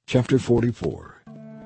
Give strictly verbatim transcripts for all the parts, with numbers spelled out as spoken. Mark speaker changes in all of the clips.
Speaker 1: Chapter forty-four.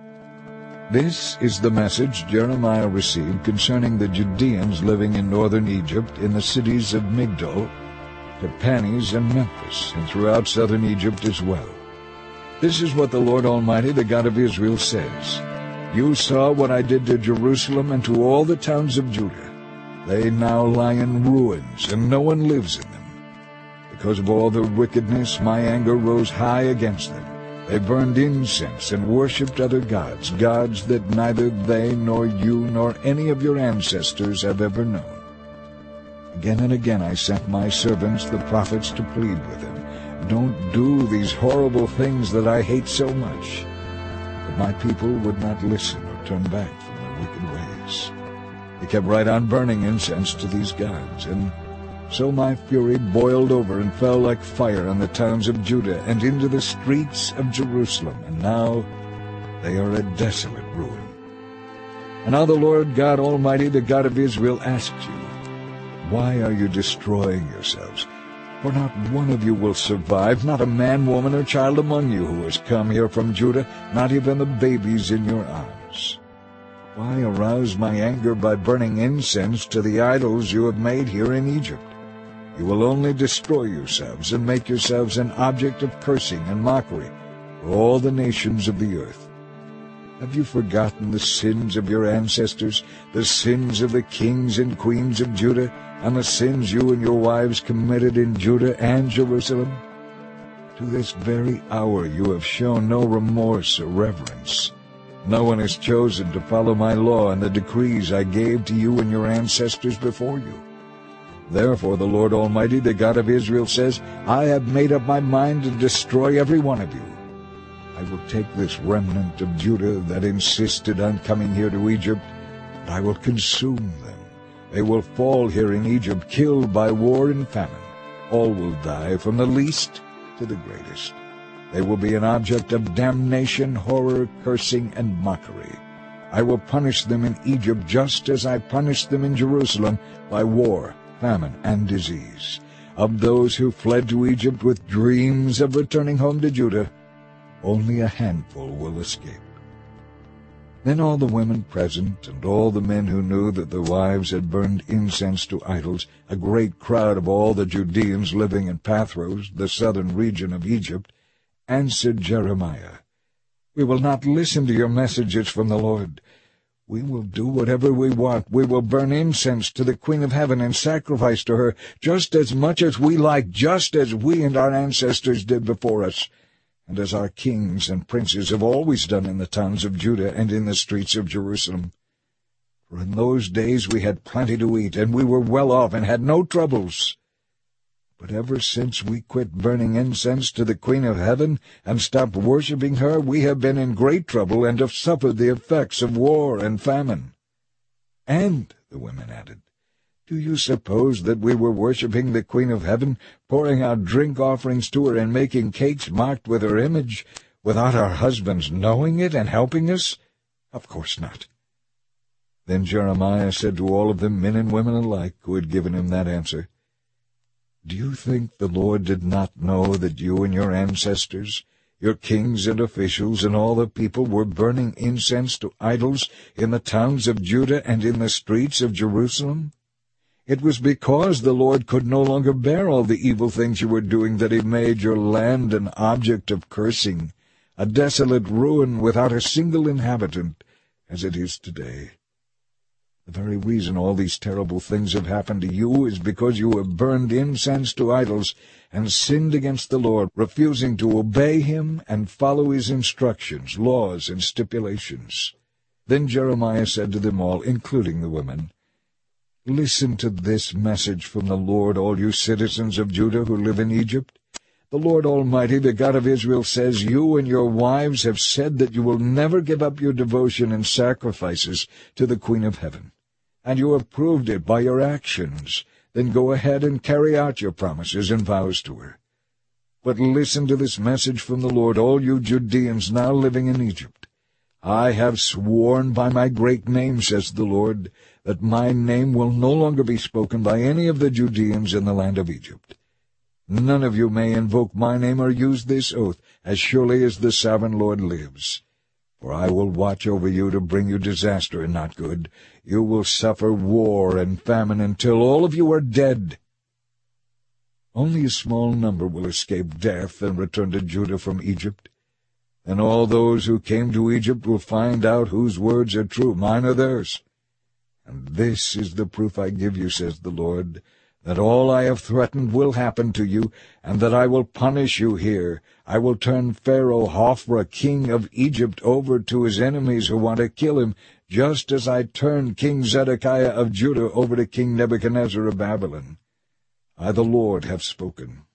Speaker 1: This is the message Jeremiah received concerning the Judeans living in northern Egypt, in the cities of Migdol, Tahpanhes, and Memphis, and throughout southern Egypt as well. This is what the Lord Almighty, the God of Israel, says. You saw what I did to Jerusalem and to all the towns of Judah. They now lie in ruins, and no one lives in them. Because of all their wickedness, my anger rose high against them. They burned incense and worshipped other gods, gods that neither they nor you nor any of your ancestors have ever known. Again and again I sent my servants, the prophets, to plead with them. Don't do these horrible things that I hate so much. But my people would not listen or turn back from their wicked ways. They kept right on burning incense to these gods, and so my fury boiled over and fell like fire on the towns of Judah and into the streets of Jerusalem, and now they are a desolate ruin. And now the Lord God Almighty, the God of Israel, asks you, why are you destroying yourselves? For not one of you will survive, not a man, woman, or child among you who has come here from Judah, not even the babies in your arms. Why arouse my anger by burning incense to the idols you have made here in Egypt? You will only destroy yourselves and make yourselves an object of cursing and mockery for all the nations of the earth. Have you forgotten the sins of your ancestors, the sins of the kings and queens of Judah, and the sins you and your wives committed in Judah and Jerusalem? To this very hour you have shown no remorse or reverence. No one has chosen to follow my law and the decrees I gave to you and your ancestors before you. Therefore the Lord Almighty, the God of Israel, says, I have made up my mind to destroy every one of you. I will take this remnant of Judah that insisted on coming here to Egypt, and I will consume them. They will fall here in Egypt, killed by war and famine. All will die, from the least to the greatest. They will be an object of damnation, horror, cursing, and mockery. I will punish them in Egypt just as I punished them in Jerusalem by war, famine, and disease. Of those who fled to Egypt with dreams of returning home to Judah, only a handful will escape. Then all the women present, and all the men who knew that their wives had burned incense to idols, a great crowd of all the Judeans living in Pathros, the southern region of Egypt, answered Jeremiah, We will not listen to your messages from the Lord. We will do whatever we want. We will burn incense to the Queen of Heaven and sacrifice to her just as much as we like, just as we and our ancestors did before us, and as our kings and princes have always done in the towns of Judah and in the streets of Jerusalem. For in those days we had plenty to eat, and we were well off and had no troubles. But ever since we quit burning incense to the Queen of Heaven and stopped worshipping her, we have been in great trouble and have suffered the effects of war and famine. And, the women added, do you suppose that we were worshipping the Queen of Heaven, pouring out drink offerings to her and making cakes marked with her image, without our husbands knowing it and helping us? Of course not. Then Jeremiah said to all of them, men and women alike, who had given him that answer, Do you think the Lord did not know that you and your ancestors, your kings and officials, and all the people were burning incense to idols in the towns of Judah and in the streets of Jerusalem? It was because the Lord could no longer bear all the evil things you were doing that he made your land an object of cursing, a desolate ruin without a single inhabitant, as it is today. The very reason all these terrible things have happened to you is because you have burned incense to idols and sinned against the Lord, refusing to obey him and follow his instructions, laws, and stipulations. Then Jeremiah said to them all, including the women, Listen to this message from the Lord, all you citizens of Judah who live in Egypt. The Lord Almighty, the God of Israel, says, You and your wives have said that you will never give up your devotion and sacrifices to the Queen of Heaven, and you have proved it by your actions. Then go ahead and carry out your promises and vows to her. But listen to this message from the Lord, all you Judeans now living in Egypt. I have sworn by my great name, says the Lord, that my name will no longer be spoken by any of the Judeans in the land of Egypt. None of you may invoke my name or use this oath. as surely as the sovereign Lord lives. For I will watch over you to bring you disaster and not good. You will suffer war and famine until all of you are dead. Only a small number will escape death and return to Judah from Egypt. And all those who came to Egypt will find out whose words are true, mine or theirs. And this is the proof I give you, says the Lord, that all I have threatened will happen to you, and that I will punish you here. I will turn Pharaoh Hophra, king of Egypt, over to his enemies who want to kill him, just as I turned King Zedekiah of Judah over to King Nebuchadnezzar of Babylon. I, the Lord, have spoken.